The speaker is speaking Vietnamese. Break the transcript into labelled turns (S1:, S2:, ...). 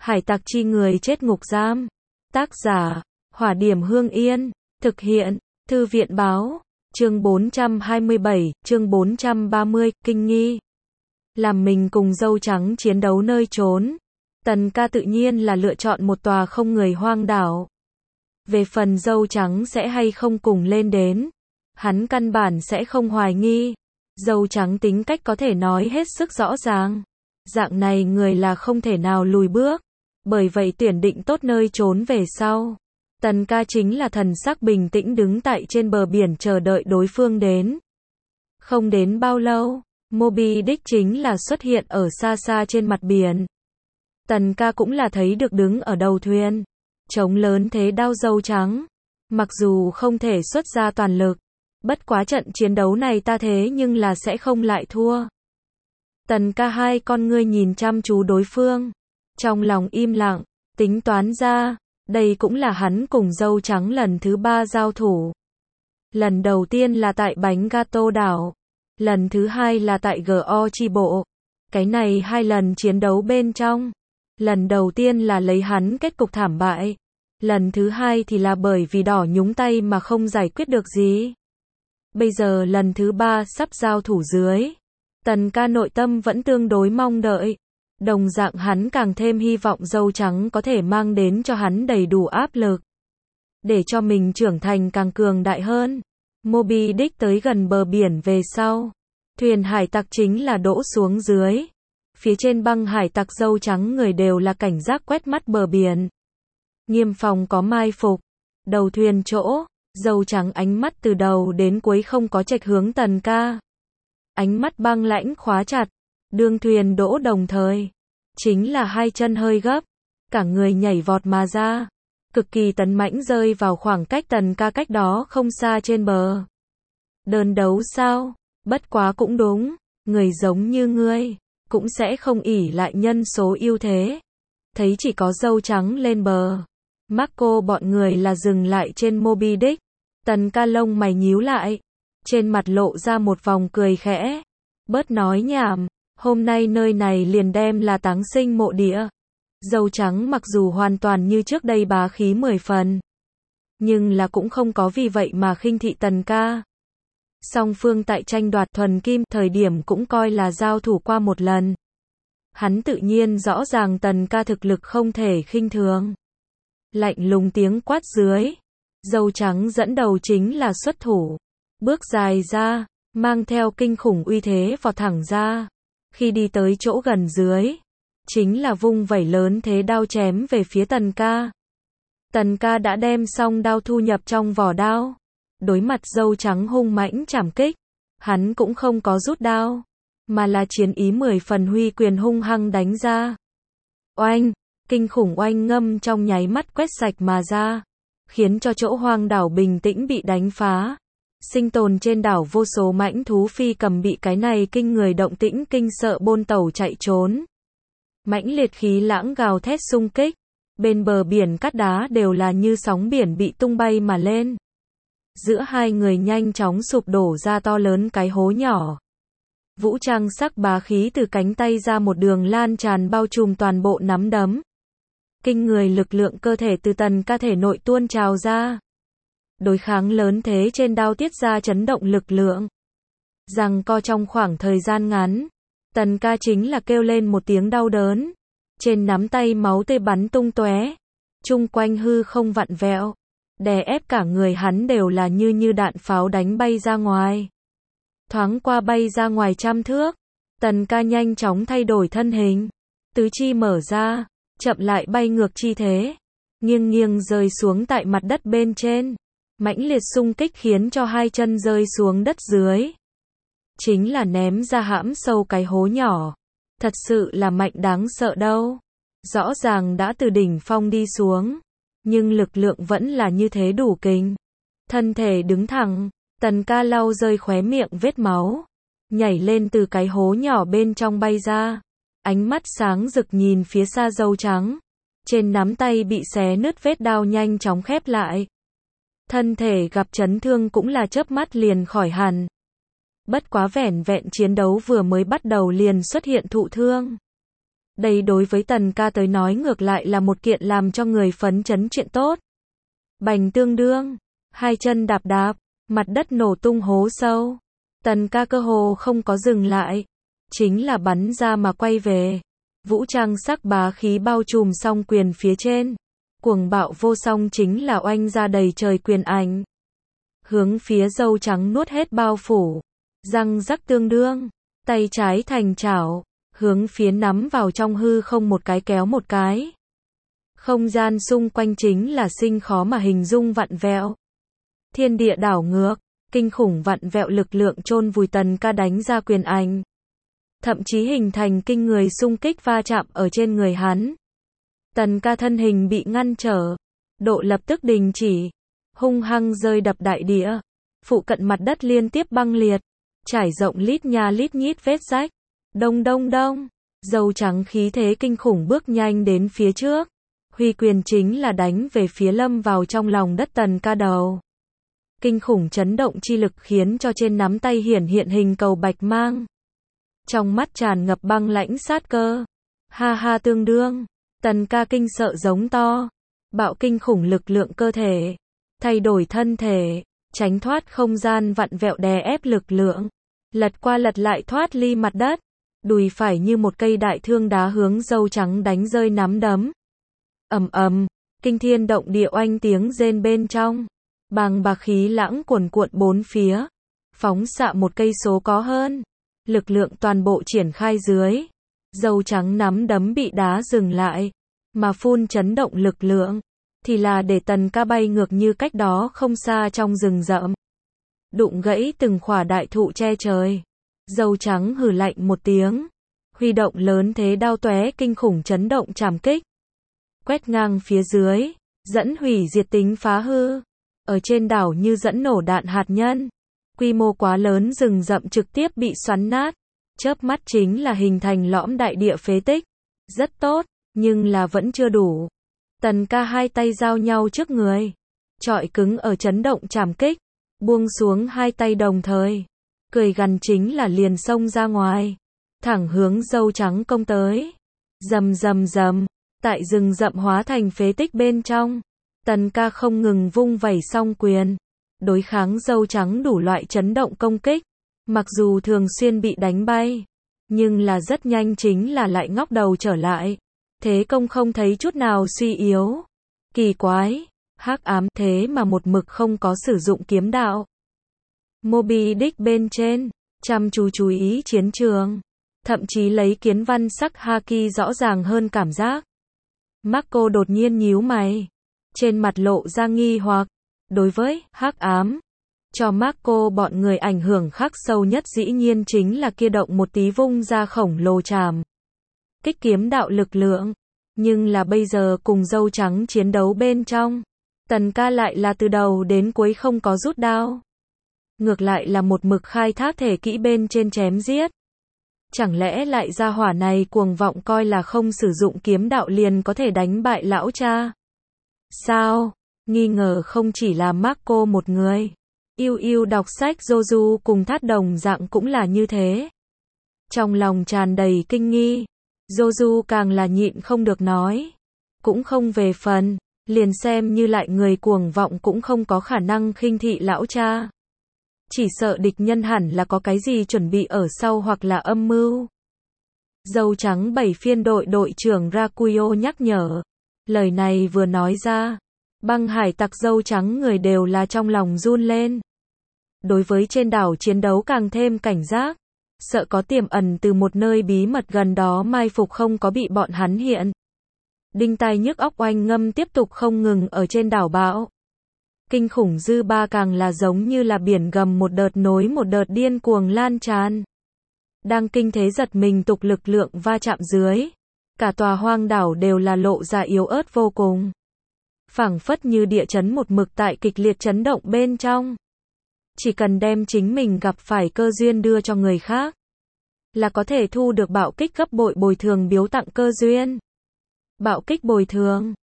S1: Hải tặc chi người chết ngục giam. Tác giả, Hỏa Điểm Hương Yên. Thực hiện, Thư viện báo. Chương 427, chương 430, kinh nghi. Làm mình cùng dâu trắng chiến đấu nơi trốn. Tần ca tự nhiên là lựa chọn một tòa không người hoang đảo. Về phần dâu trắng sẽ hay không cùng lên đến, hắn căn bản sẽ không hoài nghi. Dâu trắng tính cách có thể nói hết sức rõ ràng. Dạng này người là không thể nào lùi bước. Bởi vậy tuyển định tốt nơi trốn về sau. Tần ca chính là thần sắc bình tĩnh đứng tại trên bờ biển chờ đợi đối phương đến. Không đến bao lâu, Moby Dick chính là xuất hiện ở xa xa trên mặt biển. Tần ca cũng là thấy được đứng ở đầu thuyền. Trống lớn thế đao dâu trắng. Mặc dù không thể xuất ra toàn lực. Bất quá trận chiến đấu này ta thế nhưng là sẽ không lại thua. Tần ca hai con ngươi nhìn chăm chú đối phương. Trong lòng im lặng, tính toán ra, đây cũng là hắn cùng dâu trắng lần thứ 3 giao thủ. Lần đầu tiên là tại bánh gato đảo. Lần thứ 2 là tại G.O. chi bộ. Cái này 2 lần chiến đấu bên trong. Lần đầu tiên là lấy hắn kết cục thảm bại. Lần thứ 2 thì là bởi vì đỏ nhúng tay mà không giải quyết được gì. Bây giờ lần thứ 3 sắp giao thủ dưới. Tần ca nội tâm vẫn tương đối mong đợi. Đồng dạng hắn càng thêm hy vọng dâu trắng có thể mang đến cho hắn đầy đủ áp lực. Để cho mình trưởng thành càng cường đại hơn. Moby Dick tới gần bờ biển về sau. Thuyền hải tặc chính là đỗ xuống dưới. Phía trên băng hải tặc dâu trắng người đều là cảnh giác quét mắt bờ biển. Nghiêm phòng có mai phục. Đầu thuyền chỗ, dâu trắng ánh mắt từ đầu đến cuối không có chệch hướng tần ca. Ánh mắt băng lãnh khóa chặt. Đương thuyền đỗ đồng thời. Chính là hai chân hơi gấp. Cả người nhảy vọt mà ra. Cực kỳ tấn mãnh rơi vào khoảng cách tần ca cách đó không xa trên bờ. Đơn đấu sao? Bất quá cũng đúng. Người giống như ngươi. Cũng sẽ không ỷ lại nhân số ưu thế. Thấy chỉ có dâu trắng lên bờ. Marco bọn người là dừng lại trên Moby Dick. Tần ca lông mày nhíu lại. Trên mặt lộ ra một vòng cười khẽ. Bớt nói nhảm. Hôm nay nơi này liền đem là táng sinh mộ địa. Dâu trắng mặc dù hoàn toàn như trước đây bá khí 10 phần. Nhưng là cũng không có vì vậy mà khinh thị tần ca. Song phương tại tranh đoạt thuần kim thời điểm cũng coi là giao thủ qua một lần. Hắn tự nhiên rõ ràng tần ca thực lực không thể khinh thường. Lạnh lùng tiếng quát dưới. Dâu trắng dẫn đầu chính là xuất thủ. Bước dài ra, mang theo kinh khủng uy thế vọt thẳng ra. Khi đi tới chỗ gần dưới, chính là vung vẩy lớn thế đao chém về phía tần ca. Tần ca đã đem xong đao thu nhập trong vỏ đao. Đối mặt dâu trắng hung mãnh chảm kích, hắn cũng không có rút đao, mà là chiến ý 10 phần huy quyền hung hăng đánh ra. Oanh, kinh khủng oanh ngâm trong nháy mắt quét sạch mà ra, khiến cho chỗ hoang đảo bình tĩnh bị đánh phá. Sinh tồn trên đảo vô số mãnh thú phi cầm bị cái này kinh người động tĩnh kinh sợ bôn tàu chạy trốn. Mãnh liệt khí lãng gào thét xung kích, bên bờ biển cát đá đều là như sóng biển bị tung bay mà lên. Giữa hai người nhanh chóng sụp đổ ra to lớn cái hố nhỏ. Vũ trang sắc bá khí từ cánh tay ra một đường lan tràn bao trùm toàn bộ nắm đấm. Kinh người lực lượng cơ thể từ tần ca thể nội tuôn trào ra. Đối kháng lớn thế trên đao tiết ra chấn động lực lượng. Giằng co trong khoảng thời gian ngắn, tần ca chính là kêu lên một tiếng đau đớn. Trên nắm tay máu tươi bắn tung tóe, chung quanh hư không vặn vẹo, đè ép cả người hắn đều là như đạn pháo đánh bay ra ngoài. Thoáng qua bay ra ngoài trăm thước, tần ca nhanh chóng thay đổi thân hình, tứ chi mở ra, chậm lại bay ngược chi thế, nghiêng nghiêng rơi xuống tại mặt đất bên trên. Mãnh liệt xung kích khiến cho hai chân rơi xuống đất dưới. Chính là ném ra hãm sâu cái hố nhỏ. Thật sự là mạnh đáng sợ đâu. Rõ ràng đã từ đỉnh phong đi xuống. Nhưng lực lượng vẫn là như thế đủ kinh. Thân thể đứng thẳng, tần ca lau rơi khóe miệng vết máu. Nhảy lên từ cái hố nhỏ bên trong bay ra. Ánh mắt sáng rực nhìn phía xa dâu trắng. Trên nắm tay bị xé nứt vết đao nhanh chóng khép lại. Thân thể gặp chấn thương cũng là chớp mắt liền khỏi hẳn. Bất quá vẻn vẹn chiến đấu vừa mới bắt đầu liền xuất hiện thụ thương. Đây đối với Tần ca tới nói ngược lại là một kiện làm cho người phấn chấn chuyện tốt. Bành tương đương, hai chân đạp đạp, mặt đất nổ tung hố sâu. Tần ca cơ hồ không có dừng lại, chính là bắn ra mà quay về. Vũ trang sắc bá khí bao trùm song quyền phía trên. Cuồng bạo vô song chính là oanh ra đầy trời quyền ảnh. Hướng phía dâu trắng nuốt hết bao phủ. Răng rắc tương đương, tay trái thành chảo, hướng phía nắm vào trong hư không một cái kéo một cái. Không gian xung quanh chính là sinh khó mà hình dung vặn vẹo. Thiên địa đảo ngược, kinh khủng vặn vẹo lực lượng chôn vùi Tần ca đánh ra quyền ảnh. Thậm chí hình thành kinh người xung kích va chạm ở trên người hắn. Tần ca thân hình bị ngăn trở, độ lập tức đình chỉ, hung hăng rơi đập đại địa. Phụ cận mặt đất liên tiếp băng liệt, trải rộng lít nha lít nhít vết rách. Đông đông đông, dâu trắng khí thế kinh khủng bước nhanh đến phía trước. Huy quyền chính là đánh về phía lâm vào trong lòng đất Tần ca đầu. Kinh khủng chấn động chi lực khiến cho trên nắm tay hiển hiện hình cầu bạch mang. Trong mắt tràn ngập băng lãnh sát cơ. Ha ha tương đương, Tần ca kinh sợ giống to. Bạo kinh khủng lực lượng cơ thể. Thay đổi thân thể, tránh thoát không gian vặn vẹo đè ép lực lượng. Lật qua lật lại thoát ly mặt đất. Đùi phải như một cây đại thương đá hướng dâu trắng đánh rơi nắm đấm. Ầm ầm, kinh thiên động địa oanh tiếng rên bên trong. Bàng bạc khí lãng cuồn cuộn bốn phía. Phóng xạ một cây số có hơn. Lực lượng toàn bộ triển khai dưới. Dâu trắng nắm đấm bị đá dừng lại. Mà phun chấn động lực lượng. Thì là để Tần ca bay ngược như cách đó không xa trong rừng rậm. Đụng gãy từng khỏa đại thụ che trời. Dâu trắng hừ lạnh một tiếng. Huy động lớn thế đao tóe kinh khủng chấn động trảm kích. Quét ngang phía dưới. Dẫn hủy diệt tính phá hư. Ở trên đảo như dẫn nổ đạn hạt nhân. Quy mô quá lớn rừng rậm trực tiếp bị xoắn nát. Chớp mắt chính là hình thành lõm đại địa phế tích. Rất tốt, nhưng là vẫn chưa đủ. Tần ca hai tay giao nhau trước người. Trọi cứng ở chấn động trảm kích. Buông xuống hai tay đồng thời. Cười gằn chính là liền xông ra ngoài. Thẳng hướng dâu trắng công tới. Rầm rầm rầm. Tại rừng rậm hóa thành phế tích bên trong. Tần ca không ngừng vung vẩy song quyền. Đối kháng dâu trắng đủ loại chấn động công kích. Mặc dù thường xuyên bị đánh bay. Nhưng là rất nhanh chính là lại ngóc đầu trở lại. Thế công không thấy chút nào suy yếu. Kỳ quái. Hắc ám thế mà một mực không có sử dụng kiếm đạo. Moby Dick bên trên. Chăm chú ý chiến trường. Thậm chí lấy kiến văn sắc haki rõ ràng hơn cảm giác. Marco đột nhiên nhíu mày. Trên mặt lộ ra nghi hoặc. Đối với hắc ám, cho Marco bọn người ảnh hưởng khắc sâu nhất dĩ nhiên chính là kia động một tí vung ra khổng lồ chàm. Kích kiếm đạo lực lượng. Nhưng là bây giờ cùng dâu trắng chiến đấu bên trong. Tần ca lại là từ đầu đến cuối không có rút đao. Ngược lại là một mực khai thác thể kỹ bên trên chém giết. Chẳng lẽ lại gia hỏa này cuồng vọng coi là không sử dụng kiếm đạo liền có thể đánh bại lão cha? Sao? Nghi ngờ không chỉ là Marco một người. Yêu đọc sách Joju cùng Thát đồng dạng cũng là như thế. Trong lòng tràn đầy kinh nghi. Joju càng là nhịn không được nói. Cũng không về phần. Liền xem như lại người cuồng vọng cũng không có khả năng khinh thị lão cha. Chỉ sợ địch nhân hẳn là có cái gì chuẩn bị ở sau hoặc là âm mưu. Dâu trắng 7 phiên đội trưởng Rakuyo nhắc nhở. Lời này vừa nói ra. Băng hải tặc dâu trắng người đều là trong lòng run lên. Đối với trên đảo chiến đấu càng thêm cảnh giác. Sợ có tiềm ẩn từ một nơi bí mật gần đó mai phục không có bị bọn hắn hiện. Đinh tai nhức óc oanh ngâm tiếp tục không ngừng ở trên đảo bão. Kinh khủng dư ba càng là giống như là biển gầm một đợt nối một đợt điên cuồng lan tràn. Đang kinh thế giật mình tục lực lượng va chạm dưới. Cả tòa hoang đảo đều là lộ ra yếu ớt vô cùng. Phảng phất như địa chấn một mực tại kịch liệt chấn động bên trong. Chỉ cần đem chính mình gặp phải cơ duyên đưa cho người khác. Là có thể thu được bạo kích gấp bội bồi thường biếu tặng cơ duyên. Bạo kích bồi thường.